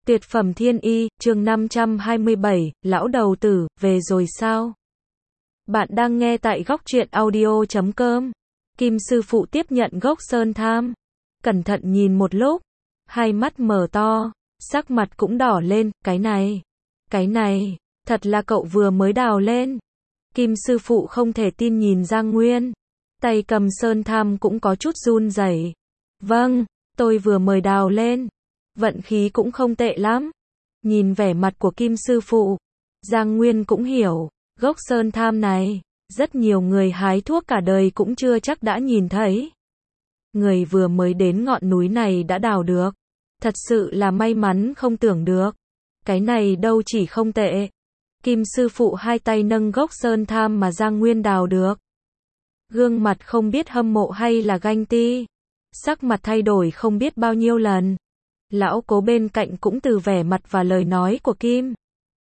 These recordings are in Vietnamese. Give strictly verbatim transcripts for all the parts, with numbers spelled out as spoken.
Tuyệt phẩm thiên y, chương năm trăm hai mươi bảy, lão đầu tử, về rồi sao? Bạn đang nghe tại góc truyện audio chấm com. Kim sư phụ tiếp nhận gốc sơn tham. Cẩn thận nhìn một lúc. Hai mắt mở to. Sắc mặt cũng đỏ lên. Cái này. Cái này. Thật là cậu vừa mới đào lên. Kim sư phụ không thể tin nhìn Giang Nguyên. Tay cầm sơn tham cũng có chút run rẩy. Vâng, tôi vừa mới đào lên. Vận khí cũng không tệ lắm. Nhìn vẻ mặt của Kim sư phụ, Giang Nguyên cũng hiểu, gốc sơn tham này, rất nhiều người hái thuốc cả đời cũng chưa chắc đã nhìn thấy. Người vừa mới đến ngọn núi này đã đào được. Thật sự là may mắn không tưởng được. Cái này đâu chỉ không tệ. Kim sư phụ hai tay nâng gốc sơn tham mà Giang Nguyên đào được. Gương mặt không biết hâm mộ hay là ganh ti. Sắc mặt thay đổi không biết bao nhiêu lần. Lão cố bên cạnh cũng từ vẻ mặt và lời nói của Kim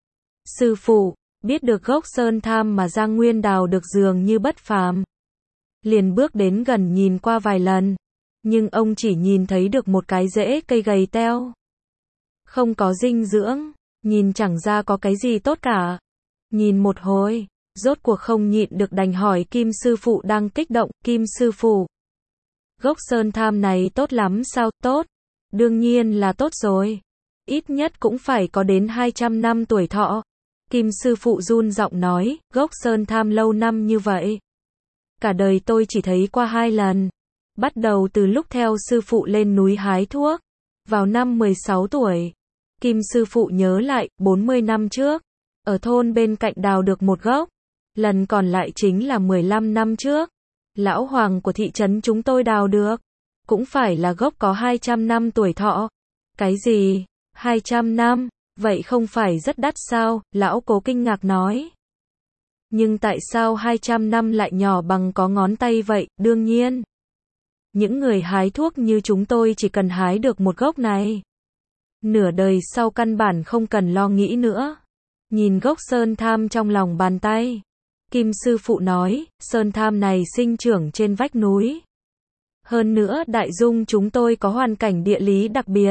sư phụ, biết được gốc sơn tham mà Giang Nguyên đào được dường như bất phàm. Liền bước đến gần nhìn qua vài lần, nhưng ông chỉ nhìn thấy được một cái rễ cây gầy teo. Không có dinh dưỡng, nhìn chẳng ra có cái gì tốt cả. Nhìn một hồi, rốt cuộc không nhịn được đành hỏi Kim sư phụ đang kích động, Kim sư phụ, gốc sơn tham này tốt lắm sao? Tốt. Đương nhiên là tốt rồi. Ít nhất cũng phải có đến hai trăm năm tuổi thọ. Kim sư phụ run giọng nói, gốc sơn tham lâu năm như vậy. Cả đời tôi chỉ thấy qua hai lần. Bắt đầu từ lúc theo sư phụ lên núi hái thuốc. Vào năm mười sáu tuổi. Kim sư phụ nhớ lại, bốn mươi năm trước. Ở thôn bên cạnh đào được một gốc. Lần còn lại chính là mười lăm năm trước. Lão hoàng của thị trấn chúng tôi đào được. Cũng phải là gốc có hai trăm năm tuổi thọ. Cái gì? hai trăm năm? Vậy không phải rất đắt sao? Lão cố kinh ngạc nói. Nhưng tại sao hai trăm năm lại nhỏ bằng có ngón tay vậy? Đương nhiên. Những người hái thuốc như chúng tôi chỉ cần hái được một gốc này. Nửa đời sau căn bản không cần lo nghĩ nữa. Nhìn gốc sơn tham trong lòng bàn tay. Kim sư phụ nói, sơn tham này sinh trưởng trên vách núi. Hơn nữa đại dung chúng tôi có hoàn cảnh địa lý đặc biệt.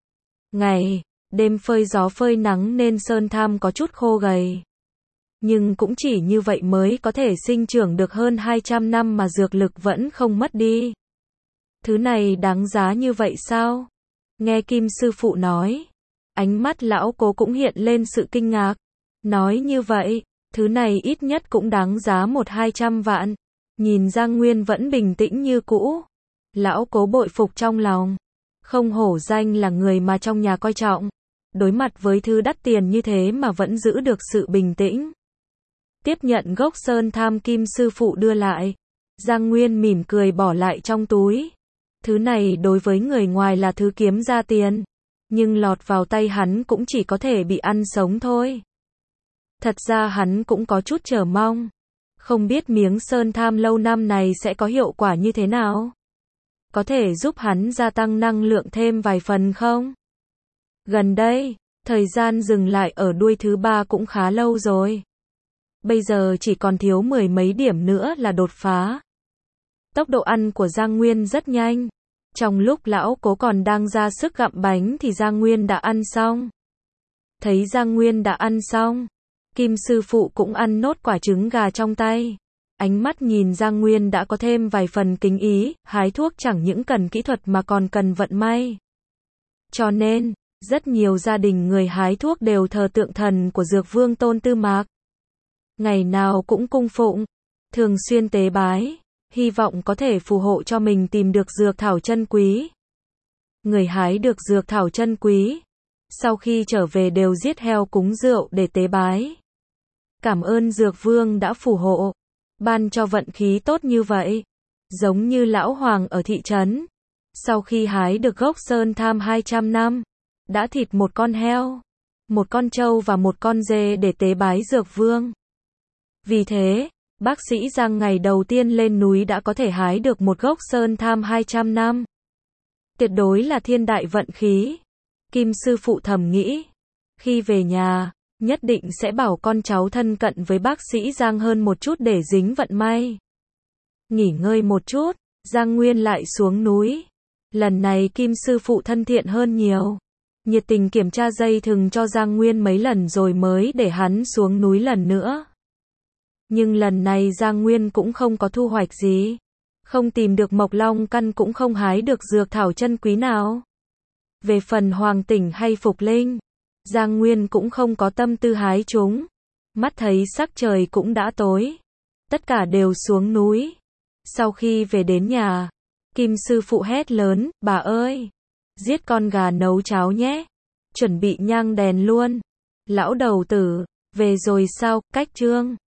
Ngày, đêm phơi gió phơi nắng nên sơn tham có chút khô gầy. Nhưng cũng chỉ như vậy mới có thể sinh trưởng được hơn hai trăm năm mà dược lực vẫn không mất đi. Thứ này đáng giá như vậy sao? Nghe Kim sư phụ nói. Ánh mắt lão cố cũng hiện lên sự kinh ngạc. Nói như vậy, thứ này ít nhất cũng đáng giá một hai trăm vạn. Nhìn Giang Nguyên vẫn bình tĩnh như cũ. Lão cố bội phục trong lòng. Không hổ danh là người mà trong nhà coi trọng. Đối mặt với thứ đắt tiền như thế mà vẫn giữ được sự bình tĩnh. Tiếp nhận gốc sơn tham Kim sư phụ đưa lại. Giang Nguyên mỉm cười bỏ lại trong túi. Thứ này đối với người ngoài là thứ kiếm ra tiền. Nhưng lọt vào tay hắn cũng chỉ có thể bị ăn sống thôi. Thật ra hắn cũng có chút chờ mong. Không biết miếng sơn tham lâu năm này sẽ có hiệu quả như thế nào. Có thể giúp hắn gia tăng năng lượng thêm vài phần không? Gần đây, thời gian dừng lại ở đuôi thứ ba cũng khá lâu rồi. Bây giờ chỉ còn thiếu mười mấy điểm nữa là đột phá. Tốc độ ăn của Giang Nguyên rất nhanh. Trong lúc lão cố còn đang ra sức gặm bánh thì Giang Nguyên đã ăn xong. Thấy Giang Nguyên đã ăn xong, Kim sư phụ cũng ăn nốt quả trứng gà trong tay. Ánh mắt nhìn Giang Nguyên đã có thêm vài phần kính ý, hái thuốc chẳng những cần kỹ thuật mà còn cần vận may. Cho nên, rất nhiều gia đình người hái thuốc đều thờ tượng thần của Dược Vương Tôn Tư Mạc. Ngày nào cũng cung phụng, thường xuyên tế bái, hy vọng có thể phù hộ cho mình tìm được dược thảo chân quý. Người hái được dược thảo chân quý, sau khi trở về đều giết heo cúng rượu để tế bái. Cảm ơn Dược Vương đã phù hộ. Ban cho vận khí tốt như vậy. Giống như lão hoàng ở thị trấn. Sau khi hái được gốc sơn tham hai trăm năm, đã thịt một con heo, một con trâu và một con dê để tế bái Dược Vương. Vì thế, bác sĩ Giang ngày đầu tiên lên núi đã có thể hái được một gốc sơn tham hai trăm năm. Tuyệt đối là thiên đại vận khí. Kim sư phụ thầm nghĩ. Khi về nhà, nhất định sẽ bảo con cháu thân cận với bác sĩ Giang hơn một chút để dính vận may. Nghỉ ngơi một chút, Giang Nguyên lại xuống núi. Lần này Kim sư phụ thân thiện hơn nhiều. nhiệt tình kiểm tra dây thừng cho Giang Nguyên mấy lần rồi mới để hắn xuống núi lần nữa. Nhưng lần này Giang Nguyên cũng không có thu hoạch gì. Không tìm được mộc long căn cũng không hái được dược thảo chân quý nào. Về phần Hoàng Tỉnh hay Phục Linh, Giang Nguyên cũng không có tâm tư hái chúng. Mắt thấy sắc trời cũng đã tối. Tất cả đều xuống núi. Sau khi về đến nhà, Kim sư phụ hét lớn, bà ơi! Giết con gà nấu cháo nhé. Chuẩn bị nhang đèn luôn. Lão đầu tử, về rồi sao, cách chương.